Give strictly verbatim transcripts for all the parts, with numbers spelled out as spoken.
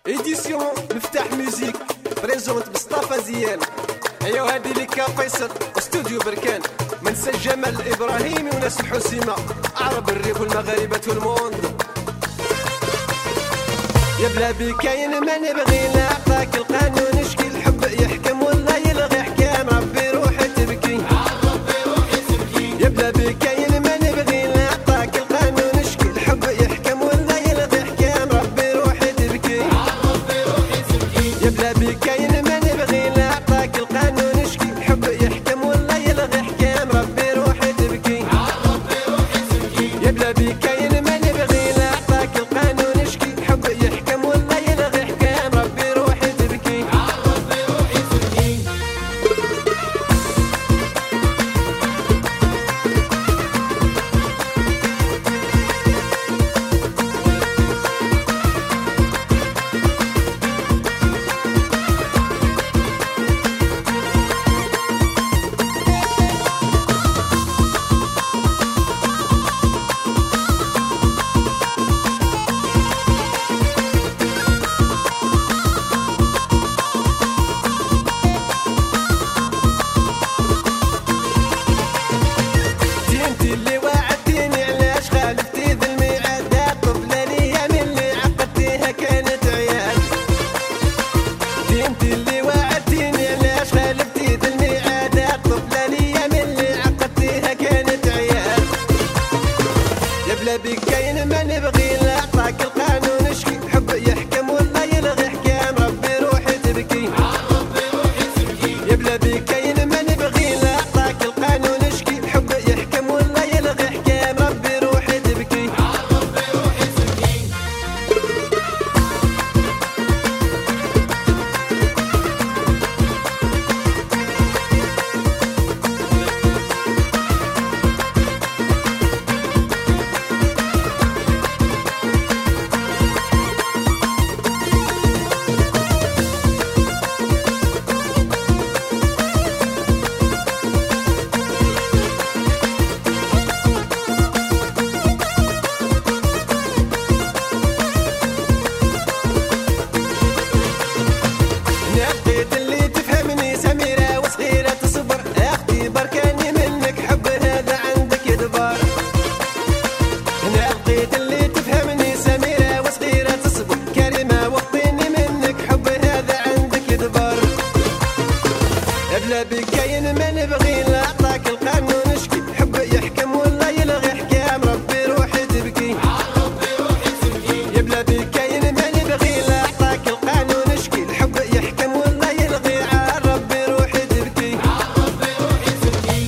ايديسيون مفتاح ميوزيك بريزونت مصطفى زيان. ايوا هادي ليك فيصل استوديو بركان. منسى جمال ابراهيمي وناس الحسيمه عرب الريف والمغاربه والموند. يا بلادي كاين ما نبغي نعطاك القانون نشكي الحب يحكم ولا يلغي حكام ربي روحي تبكي ربي روحي تبكي. يا بلادي كاين ما نبغي نعطاك القانون نشكي الحب يحكم ولا يلغي حكام ربي روحي تبكي ربي روحي تبكي. يا بلادي كاين ما نبغي نعطاك القانون نشكي الحب يحكم ولا يلغي حكام ربي روحي تبكي ربي روحي تبكي. يا بلادي كاين ما نبغي نعطاك القانون نشكي الحب يحكم ولا يلغي حكام ربي روحي تبكي ربي روحي تبكي. بلادي كاين ما نبغي نعطاك القانون نشكي الحب يحكم ولا يلغي حكام ربي روحي تبكي ربي روحي تبكي. يا بلادي كاين ما نبغي نعطاك القانون نشكي الحب يحكم ولا يلغي حكام ربي روحي تبكي ربي روحي تبكي. بلادي كاين ما نبغي نعطاك القانون نشكي الحب يحكم ولا يلغي حكام ربي روحي تبكي ربي روحي تبكي. يا بلادي كاين ما نبغي نعطاك القانون نشكي الحب يحكم ولا يلغي ربي روحي تبكي ربي روحي تبكي.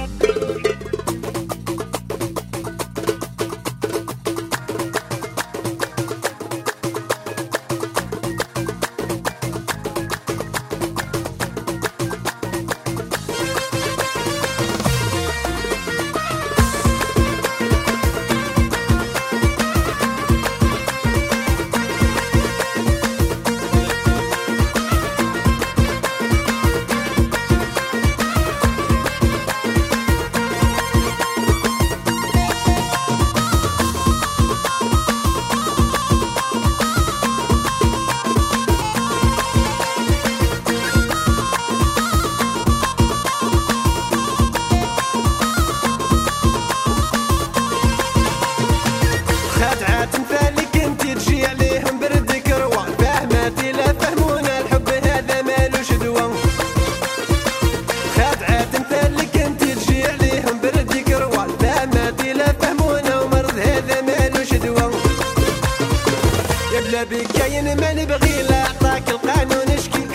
خدعات مثالك انت تجي عليهم بردك روى فهماتي لا فهمونا الحب هذا مالوش دوا. خدعات مثالك انت تجي عليهم بردك روى فهماتي لا فهمونا ومرض هذا مالوش دوا. يا بلادي كاين ما نبغي نعطاك القانون نشكي